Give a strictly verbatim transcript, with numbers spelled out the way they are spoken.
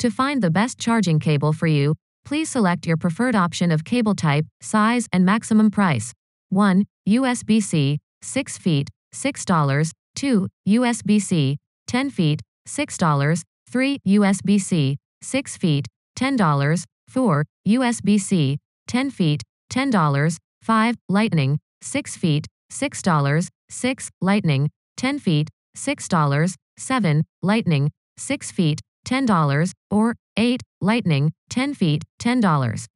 To find the best charging cable for you, please select your preferred option of cable type, size, and maximum price. one. U S B C, six feet, six dollars. two. U S B C, ten feet, six dollars. three. U S B C, six feet, ten dollars. four. U S B C, ten feet, ten dollars. five. Lightning, six feet, six dollars. six. Lightning, ten feet, six dollars. seven. Lightning, six feet, ten dollars. Or eight. Lightning, ten feet, ten dollars.